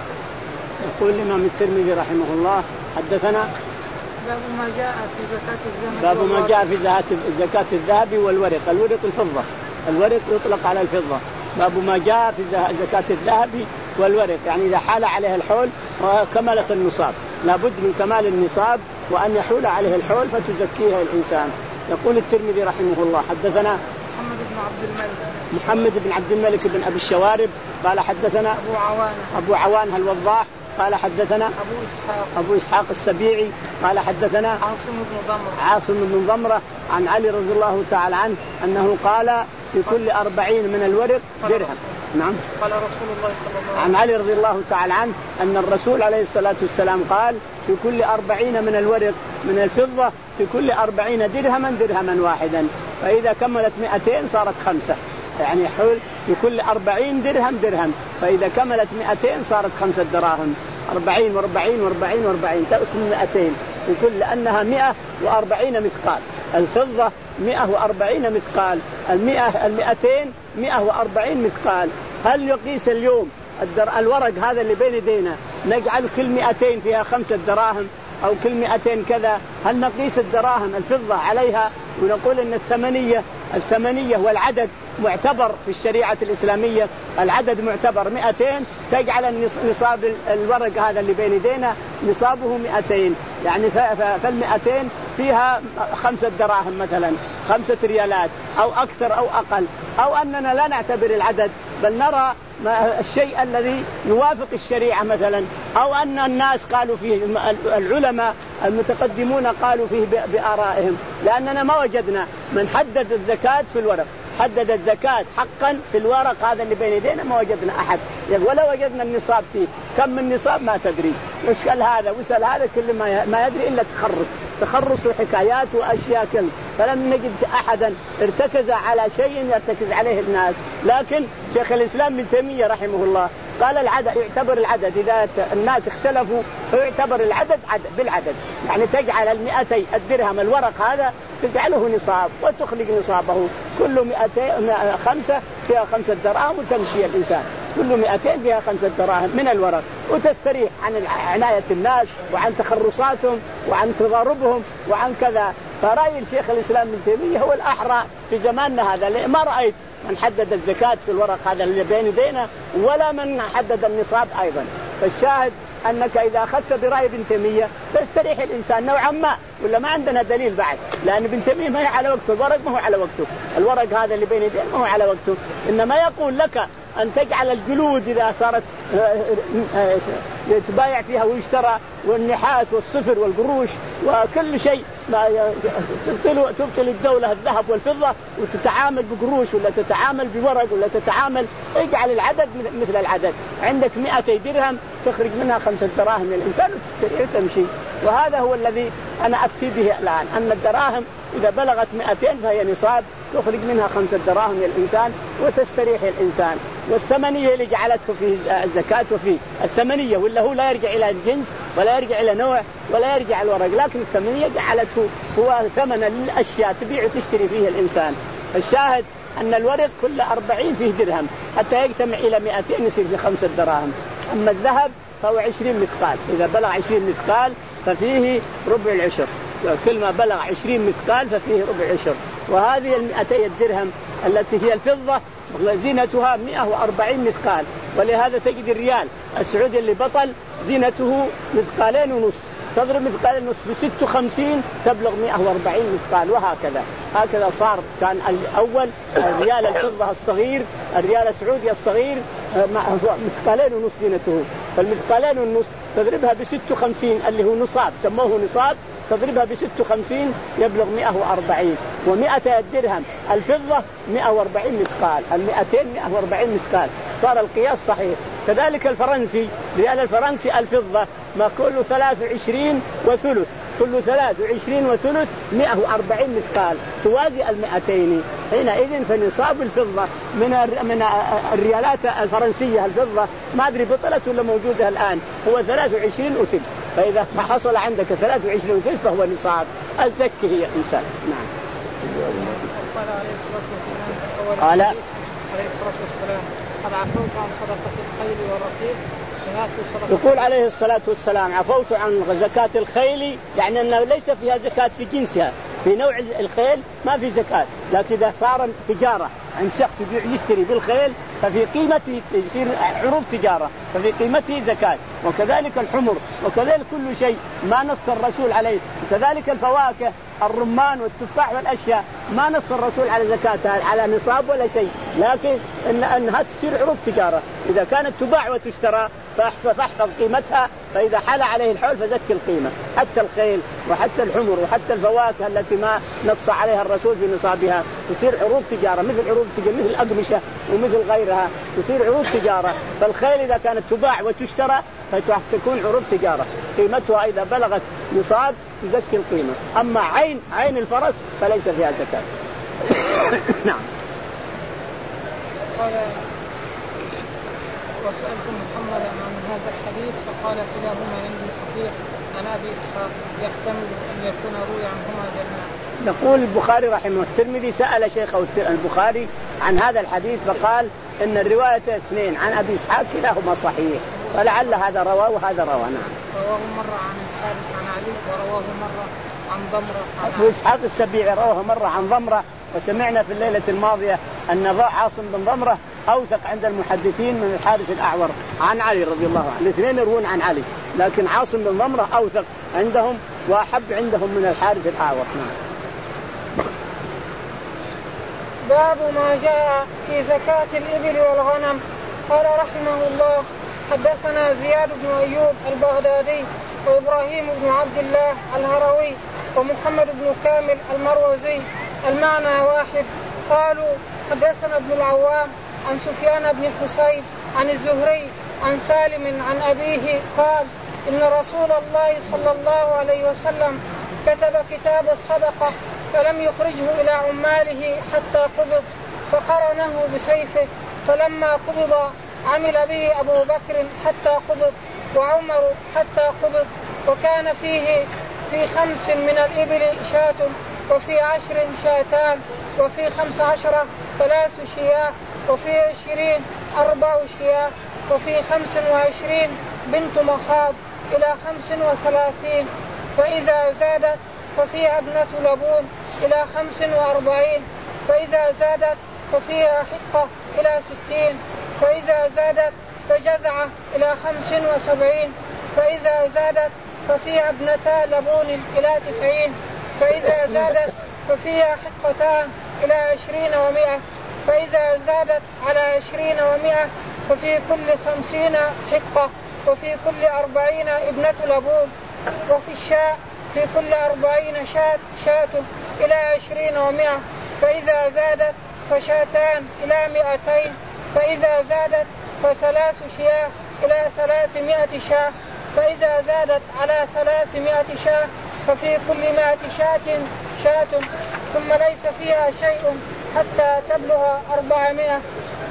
يقول الإمام الترمذي رحمه الله حدثنا باب ما جاء في زكاة الذهب باب ما جاء في زكاة الذهب والورق. الورق الفضة، الورق يطلق على الفضة. باب ما جاء في زكاة الذهب والورق، يعني إذا حال عليه الحول وكملت النصاب، لابد من كمال النصاب وأن يحول عليه الحول فتزكيها الإنسان. يقول الترمذي رحمه الله حدثنا محمد بن عبد الملك محمد بن عبد الملك بن أبي الشوارب قال حدثنا أبو عوانة أبو عوانة الوضاح قال حدثنا أبو إسحاق أبو إسحاق السبيعي قال حدثنا عاصم بن ضمرة عاصم بن ضمرة عن علي رضي الله تعالى عنه أنه قال في كل أربعين من الورق درهم. نعم. قال رسول الله صلى الله عليه وسلم عن علي رضي الله تعالى عنه أن الرسول عليه الصلاة والسلام قال في كل أربعين من الورق من الفضة في كل أربعين درهما درهما واحدا، فإذا كملت مئتين صارت خمسة، يعني حول في كل أربعين درهم درهم، فإذا كملت مئتين صارت خمسة دراهم. أربعين وأربعين وأربعين وأربعين تكون مئتين وكل لأنها مئة وأربعين مثقال. الفضة مئة وأربعين مثقال، المئة المئتين مئة وأربعين مثقال. هل يقيس اليوم الورق هذا اللي بين يدينا نجعل كل مئتين فيها خمسة دراهم أو كل مئتين كذا؟ هل نقيس الدراهم الفضة عليها ونقول إن الثمنية الثمنية والعدد معتبر في الشريعة الإسلامية؟ العدد معتبر مئتين، تجعل نصاب الورق هذا اللي بين يدينا نصابه مئتين، يعني فالمئتين فيها خمسة دراهم مثلا، خمسة ريالات أو أكثر أو أقل، أو أننا لا نعتبر العدد بل نرى الشيء الذي يوافق الشريعة مثلا، أو أن الناس قالوا فيه العلماء المتقدمون قالوا فيه بآرائهم، لأننا ما وجدنا من حدد الزكاة في الورق، حدد الزكاة حقا في الورق هذا اللي بين يدينا ما وجدنا أحد، ولا وجدنا النصاب فيه. كم من نصاب ما تدري، واسأل هذا واسأل هذا كل ما ما يدري إلا تخرص تخرص وحكايات وأشياء كل، فلم نجد أحدا ارتكز على شيء يرتكز عليه الناس. لكن شيخ الإسلام ابن تيمية رحمه الله قال العدد يعتبر العدد إذا الناس اختلفوا فيعتبر العدد عدد بالعدد، يعني تجعل المئتي الدرهم الورق هذا تجعله نصاب وتخرج نصابه، كل مئتين خمسة فيها خمسة دراهم وتمشي الإنسان، كل مئتين فيها خمسة دراهم من الورق، وتستريح عن عناية الناس وعن تخرصاتهم وعن تضاربهم وعن كذا. فرأي الشيخ الإسلام ابن تيمية هو الأحرى في زماننا هذا، ما رأيت من حدد الزكاة في الورق هذا اللي بين يدينا ولا من حدد النصاب أيضا. فالشاهد أنك إذا أخذت برأي ابن تيمية تستريح الإنسان نوعا ما، ولا ما عندنا دليل بعد، لأن ابن تيمية ما هي على وقته، الورق ما هو على وقته، الورق هذا اللي بين يدينا ما هو على وقته، إنما يقول لك أن تجعل الجلود إذا صارت يتبايع فيها ويشترى، والنحاس والصفر والقروش وكل شيء ما تبطل تبطل الدولة الذهب والفضة وتتعامل بقروش ولا تتعامل بورق ولا تتعامل، اجعل العدد مثل العدد. عندك مئتي درهم تخرج منها خمسة دراهم للإنسان وتشتري وتمشي. وهذا هو الذي أنا أفتي به الآن، أن الدراهم إذا بلغت مئتين فهي نصاب، تخرج منها خمسة دراهم للإنسان وتستريح الإنسان. والثمنية اللي جعلته في الزكاة وفي الثمنية، ولا هو لا يرجع إلى الجنس ولا يرجع إلى نوع ولا يرجع الورق، لكن الثمنية جعلته هو ثمن للأشياء تبيع وتشتري فيه الإنسان. الشاهد أن الورق كل أربعين فيه درهم حتى يجتمع إلى مئتين يصير في خمسة دراهم. أما الذهب فهو عشرين مثقال، إذا بلغ عشرين مثقال ففيه ربع العشر، كل ما بلغ عشرين مثقال ففيه ربع العشر. وهذه المئتي الدرهم التي هي الفضة زينتها مئة وأربعين مثقال، ولهذا تجد الريال السعودي اللي بطل زينته مثقالين ونص، تضرب مثقالين ونص بست وخمسين تبلغ مئة وأربعين مثقال. وهكذا هكذا صار. كان الأول الريال الفضة الصغير الريال السعودي الصغير مثقالين ونص زينته، فالمثقالين ونص تضربها بست وخمسين اللي هو نصاب، سموه نصاب، تضربها بست وخمسين يبلغ مئة وأربعين. ومئة الدرهم الفضة مئة وأربعين مثقال، المئتين مئة وأربعين مثقال، صار القياس صحيح. كذلك الفرنسي ريال الفرنسي الفضة ما كله ثلاث وعشرين وثلث، كله ثلاث وعشرين وثلث مئة وأربعين مثقال توازي المئتين. حينئذ فنصاب الفضة من من الريالات الفرنسية الفضة ما أدري بطلت ولا موجودة الآن، هو ثلاث وعشرين وثلث. فإذا حصل عندك ثلاث وعشرين وثلث فهو نصاب. الزكي هي إنسان. نعم. قال عليه الصلاة والسلام قال عليه الصلاة والسلام قد عفوت عن صدقة الخيل والرقيق. يقول عليه الصلاة والسلام عفوت عن زكاة الخيل، يعني أنه ليس فيها زكاة في جنسها، في نوع الخيل ما في زكاة، لكن إذا صار تجارة عند شخص يشتري بالخيل ففي قيمته يصير عروض تجارة ففي قيمته زكاة. وكذلك الحمر وكذلك كل شيء ما نص الرسول عليه. وكذلك الفواكه الرمان والتفاح والأشياء ما نص الرسول على زكاتها على نصاب ولا شيء، لكن إن أنها تصير عروض تجارة. إذا كانت تباع وتشترى فاحفظ قيمتها، فإذا حال عليه الحول فزكي القيمة. حتى الخيل وحتى الحمر وحتى الفواكه التي ما نص عليها الرسول في نصابها تصير عروض تجارة، مثل عروض تجارة مثل الأقمشة ومثل غيرها تصير عروض تجارة. فالخيل إذا كانت تباع وتشترى فتكون عروض تجارة، قيمتها إذا بلغت نصاب تزكي القيمة. أما عين عين الفرس فليس فيها زكاة. نعم. قال وسألت محمدا عن هذا الحديث فقال كلاهما عندي صحيح عن أبي إسحاق يحتمل أن يكون روي عنهما جميعا. نقول البخاري رحمه الترمذي سأل شيخه البخاري عن هذا الحديث فقال إن الرواية اثنين عن أبي إسحاق كلاهما صحيح، فلعل هذا رواه وهذا رواه. نعم. رواه مرة عن الحارث عن علي ورواه مرة عن ضمرة عن أبو إسحاق السبيعي رواه مرة عن ضمرة. وسمعنا في الليلة الماضية أن عاصم بن ضمرة أوثق عند المحدثين من الحارث الأعور عن علي رضي الله عنه. الاثنين يروون عن علي، لكن عاصم بن ضمرة أوثق عندهم وأحب عندهم من الحارث الأعور. نعم. باب ما جاء في زكاة الإبل والغنم. قال رحمه الله حدثنا زياد بن أيوب البغدادي وإبراهيم بن عبد الله الهروي ومحمد بن كامل المروزي المعنى واحد. قالوا حدثنا ابن العوام عن سفيان بن حسين عن الزهري عن سالم عن أبيه قال إن رسول الله صلى الله عليه وسلم كتب كتاب الصدقة فلم يخرجه إلى عماله حتى قبض فقرنه بسيفه، فلما قبض عمل به أبو بكر حتى قبض وعمر حتى قبض. وكان فيه في خمس من الإبل شاة وفي عشر شاتان وفي خمس عشرة ثلاث شياه وفي عشرين أربع شياه وفي خمس وعشرين بنت مخاض إلى خمس وثلاثين، فإذا زادت ففيها ابنة لبون إلى خمس وأربعين، فإذا زادت ففيها حقة إلى ستين، فإذا زادت فجذعة إلى خمس وسبعين، فإذا زادت ففيها ابنتا لبون إلى تسعين، فإذا زادت ففيها حقتان إلى عشرين ومائة، فإذا زادت على عشرين ومائة ففي كل خمسين حقة وفي كل أربعين ابنة لبون. وفي الشاء في كل أربعين شاة شاة إلى عشرين ومائة، فإذا زادت فشاتان إلى مائتين، فإذا زادت فثلاث شياه إلى ثلاثمائة شاة، فإذا زادت على ثلاثمائة شاة ففي كل مائة شاة شاة، ثم ليس فيها شيء حتى تبلغ أربعمائة،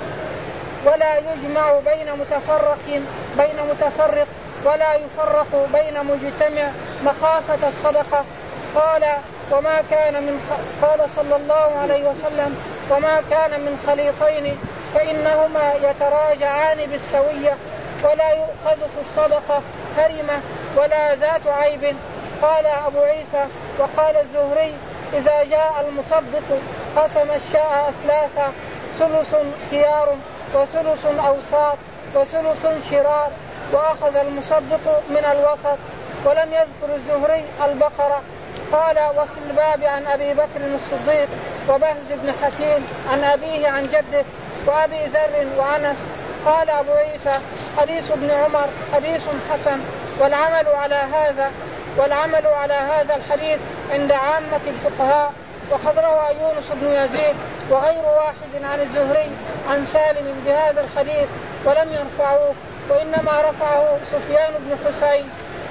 ولا يجمع بين متفرق بين متفرق ولا يفرق بين مجتمع مخافة الصدقة. قال وما كان من خ... قال صلى الله عليه وسلم وما كان من خليطين فإنهما يتراجعان بالسوية، ولا يؤخذ في الصدقة هرمة ولا ذات عيب. قال أبو عيسى وقال الزهري إذا جاء المصدق قسم الشاء أثلاثا، ثلث خيار وثلث أوساط وثلث شرار، وأخذ المصدق من الوسط. ولم يذكر الزهري البقرة. قال وفي الباب عن أبي بكر الصديق وبهز بن حكيم عن أبيه عن جده وأبي ذر وأنس. قال أبو عيسى حديث ابن عمر حديث حسن، والعمل على هذا والعمل على هذا الحديث عند عامة الفقهاء. وقد روى يونس بن يزيد وغير واحد عن الزهري عن سالم بهذا الحديث ولم يرفعوه، وإنما رفعه سفيان بن حسين.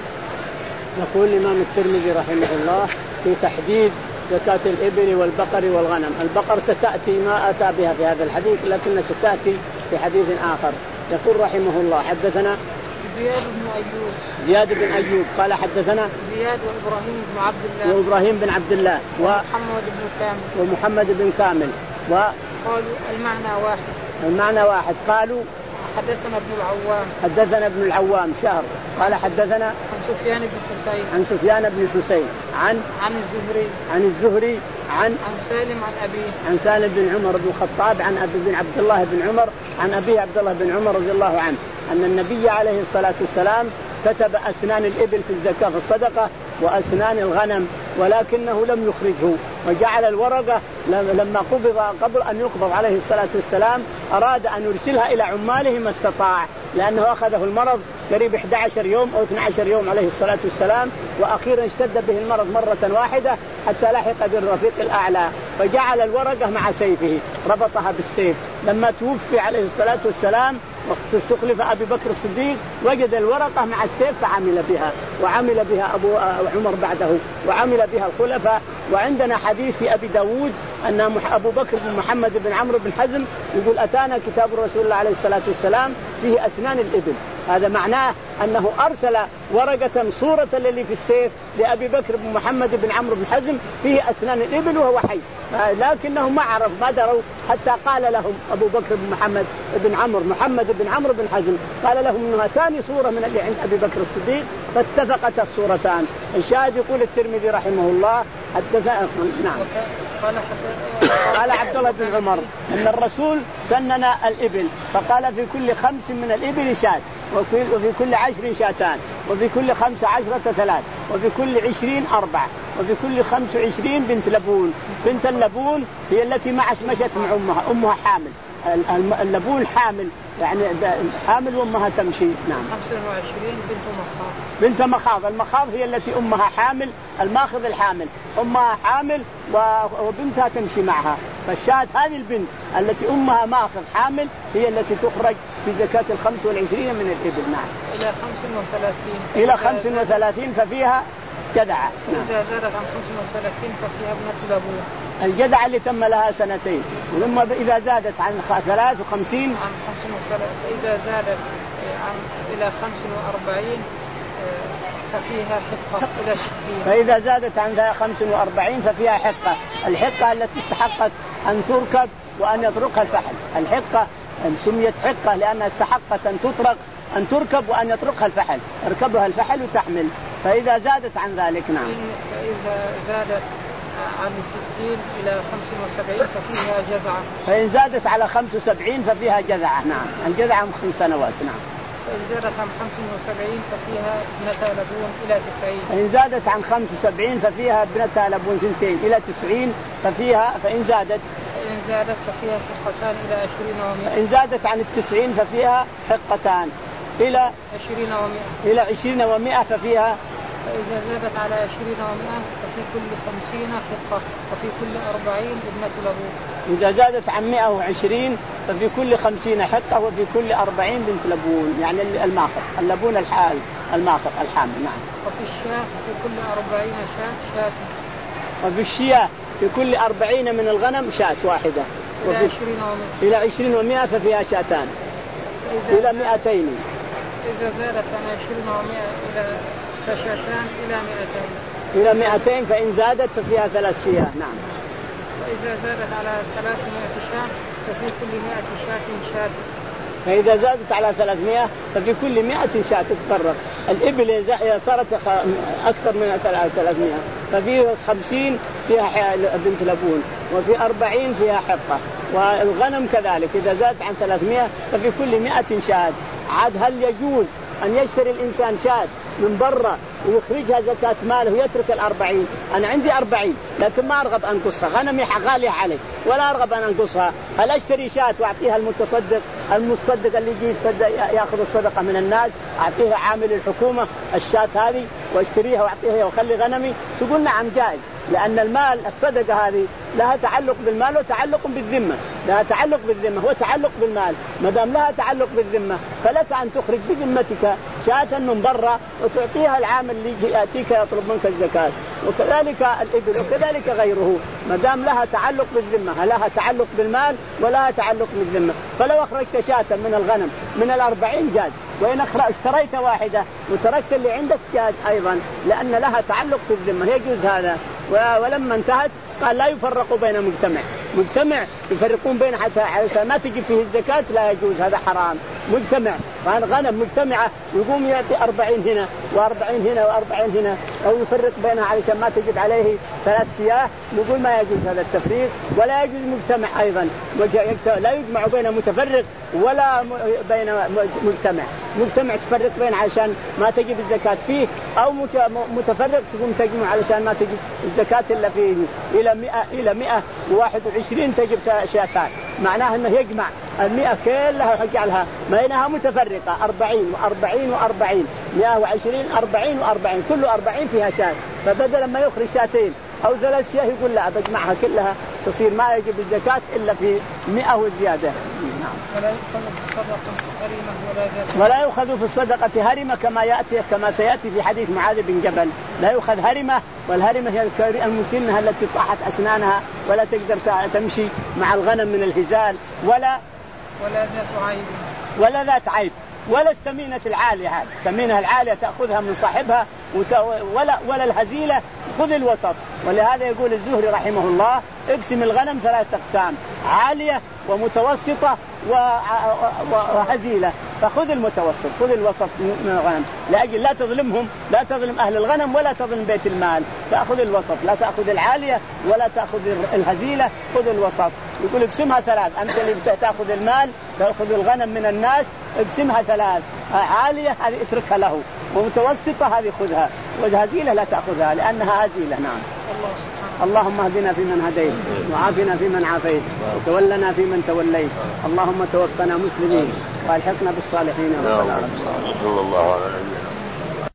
يقول الإمام الترمذي رحمه الله في تحديد زكاة الإبل والبقر والغنم. البقر ستأتي ما أتى بها في هذا الحديث، لكن ستأتي في حديث آخر. يقول رحمه الله حدثنا زياد بن أيوب زياد بن أيوب قال حدثنا زياد وإبراهيم بن عبد الله وإبراهيم بن عبد الله ومحمد بن كامل ومحمد بن كامل وقالوا المعنى واحد المعنى واحد قالوا حدثنا ابن العوام حدثنا ابن العوام شهر قال حدثنا عن سفيان بن حسين عن سفيان بن حسين عن عن الزهري عن الزهري عن عن سالم عن أبيه عن سالم بن عمر بن الخطاب عن أبي بن عبد الله بن عمر عن أبيه عبد الله بن عمر رضي الله عنه أن النبي عليه الصلاة والسلام كتب أسنان الإبل في الزكاة في الصدقة وأسنان الغنم، ولكنه لم يخرجه، وجعل الورقة لما قبض قبل أن يقبض عليه الصلاة والسلام أراد أن يرسلها إلى عماله ما استطاع، لأنه أخذه المرض قريب إحدى عشر يوم أو اثني عشر يوم عليه الصلاة والسلام، وأخيرا اشتد به المرض مرة واحدة حتى لحق بالرفيق الأعلى، فجعل الورقة مع سيفه ربطها بالسيف. لما توفي عليه الصلاة والسلام واستخلف أبي بكر الصديق وجد الورقة مع السيف فعمل بها، وعمل بها أبو عمر بعده، وعمل بها الخلفاء. وعندنا حديث في أبي داود أن أبو بكر بن محمد بن عمرو بن حزم يقول أتانا كتاب الرسول الله عليه الصلاة والسلام فيه أسنان الإبل. هذا معناه أنه أرسل ورقة صورة اللي في السيف لأبي بكر بن محمد بن عمرو بن حزم فيه أسنان الإبل وهو حي، لكنه ما عرف ما دروا حتى قال لهم أبو بكر بن محمد بن عمرو محمد بن عمرو بن حزم قال لهم إنها ثاني صورة من اللي عند أبي بكر الصديق، فاتفقت الصورتان. الشاهد يقول الترمذي رحمه الله حدثنا نعم قال عبد الله بن عمر أن الرسول سننا الإبل فقال في كل خمس من الإبل شاة، وفي كل عشر شاتان، وفي كل خمس عشرة ثلاث، وفي كل عشرين أربع، وفي كل خمس وعشرين بنت لبون. بنت اللبون هي التي معش مشت مع أمها، أمها حامل، اللبون حامل يعني حامل وأمها تمشي. نعم خمسة وعشرين بنت مخاض بنت مخاض. المخاض هي التي أمها حامل، الماخذ الحامل أمها حامل وبنتها تمشي معها. فالشاة هذه البنت التي أمها ماخذ حامل هي التي تخرج في زكاة الخمس والعشرين من الإبل. نعم إلى خمس وثلاثين إلى خمس وثلاثين ففيها جدعة. إذا زادت عن خمس وثلاثين ففيها ابنة لبون. الجدعة اللي تم لها سنتين، ثم إذا زادت عن ثلاث وخمسين عن خمس وثلاثين إذا زادت عن إلى خمس وأربعين ففيها حقة إلى ستين. فإذا زادت عن خمس وأربعين ففيها حقة. الحقة التي استحقت أن تركب وأن يطرقها الفحل. الحقة سميت حقة لأنها استحقت أن تطرق أن تركب وأن يطرقها الفحل، يركبها الفحل وتحمل. فإذا زادت عن ذلك نعم فإذا زادت عن ستين إلى خمس وسبعين ففيها جذعة. فإن زادت على خمس وسبعين ففيها جذعة. نعم الجذعة من خمس سنوات. نعم فإن زادت عن خمس وسبعين ففيها ابنة لبون إلى تسعين. فإن زادت عن خمس وسبعين ففيها ابنة لبون سنتين إلى تسعين ففيها فإن زادت فإن زادت ففيها حقتان إلى عشرين ومئة. فإن زادت عن التسعين ففيها حقتان إلى عشرين ومئة إلى عشرين ومئة ففيها فإذا زادت على عشرين ومئة ففي كل خمسين حقة وفي كل أربعين ابنة لبون. إذا زادت عن مئة وعشرين ففي كل خمسين حقة وفي كل أربعين بنت لبون، يعني الماخذ اللبون الحال الماخذ الحامل. نعم. وفي الشاة في كل أربعين شاة شاة. وفي الشياه في كل أربعين من الغنم شاة واحدة. إلى عشرين ومئة. إلى عشرين ومئة ففيها شاتان. إلى مئتين. إذا زادت عن عشرين ومئة إلى فشاتان إلى مئتين. إلى مئتين فإن زادت ففيها ثلاث شياه. نعم. وإذا زادت على ثلاثمائة شاة ففي كل مئة شاة شاة. فإذا زادت على ثلاثمائة ففي كل مئة شاة تتفرق. الإبل إذا صارت أكثر من ثلاثمائة ففي خمسين فيها بنت لبون وفي أربعين فيها حقة. والغنم كذلك إذا زادت عن ثلاثمائة ففي كل مئة شاة. عاد هل يجوز أن يشتري الإنسان شاة من برا ويخرجها زكاة ماله ويترك الأربعين؟ أنا عندي أربعين لكن ما أرغب أنقصها، غنمي غالية علي ولا أرغب أن أنقصها، هل أشتري شاة وأعطيها المتصدق المصدق اللي يجي يتصدق يأخذ الصدقة من الناس، أعطيها عامل الحكومة الشاة هذه واشتريها وأعطيها وخلي غنمي؟ تقول نعم جائز، لأن المال الصدقة هذه لها تعلق بالمال وتعلق بالذمة، لها تعلق بالذمة وتعلق بالمال، ما دام لها تعلق بالذمة فلك أن تخرج بذمتك شاة من برا وتعطيها العامل اللي يأتيك يطلب منك الزكاة. وكذلك الإبل وكذلك غيره ما دام لها تعلق بالذمة، لها تعلق بالمال ولها تعلق بالذمة. فلو أخرجت شاة من الغنم من الأربعين جاز، وإن اشتريت واحدة وتركت اللي عندك جاز أيضا، لأن لها تعلق في الذمة يجوز هذا. ولما انتهت قال لا يفرق بين مجتمع، مجتمع يفرقون بين حتى على ما تجي فيه الزكاة لا يجوز، هذا حرام. مجتمع غنم مجتمعة يقوم يأتي أربعين هنا وأربعين هنا وأربعين هنا، أو يفرق بينها علشان ما تجد عليه ثلاث شياه، نقول ما يجوز هذا التفريق. ولا يجوز مجتمع أيضا، لا يجمع بين متفرق ولا بين مجتمع. مجتمع تفرق بين علشان ما تجب الزكاة فيه، أو متفرق تقوم تجمع علشان ما تجب الزكاة إلا فيه. إلى مئة إلى مئة وواحد وعشرين تجب شاتان، معناه أنه يجمع المئة كلها ويجعلها بينها متفرقة أربعين وأربعين وأربعين، مئة وعشرين أربعين وأربعين، كل أربعين فيها شات. فبدل ما يخرج شاتين أو ثلاث شياه يقول لا بجمعها كلها تصير ما يجب الزكاة إلا في مئة وزيادة. ولا يؤخذ في الصدقة هرمة ولا ذات. ولا يؤخذ في الصدقة هرمة كما يأتي كما سيأتي في حديث معاذ بن جبل. لا يؤخذ هرمة، والهرمة هي المسنة التي طاحت أسنانها ولا تقدر تمشي مع الغنم من الهزال، ولا ولا ذات عيب ولا ذات عيب ولا السمينة العالية. هذه السمينة العالية تأخذها من صاحبها، ولا ولا الهزيلة خذ الوسط. ولهذا يقول الزهري رحمه الله اقسم الغنم ثلاثة أقسام، عالية ومتوسطة وهزيلة، فخذ المتوسط، خذ الوسط من الغنم لأجل لا تظلمهم، لا تظلم أهل الغنم ولا تظلم بيت المال، فأخذ الوسط، لا تأخذ العالية ولا تأخذ الهزيلة، خذ الوسط. يقول اقسمها ثلاث، أنت اللي تأخذ المال تأخذ الغنم من الناس اقسمها ثلاث، عالية هذه اتركها له، ومتوسطة هذه خذها، والهزيلة لا تأخذها لأنها هزيلة. نعم. الله سبحانه. اللهم اهدنا فيمن هديت وعافنا فيمن عافيت وتولنا فيمن توليت، اللهم توفنا مسلمين والحقنا بالصالحين. صلى الله عليه وسلم.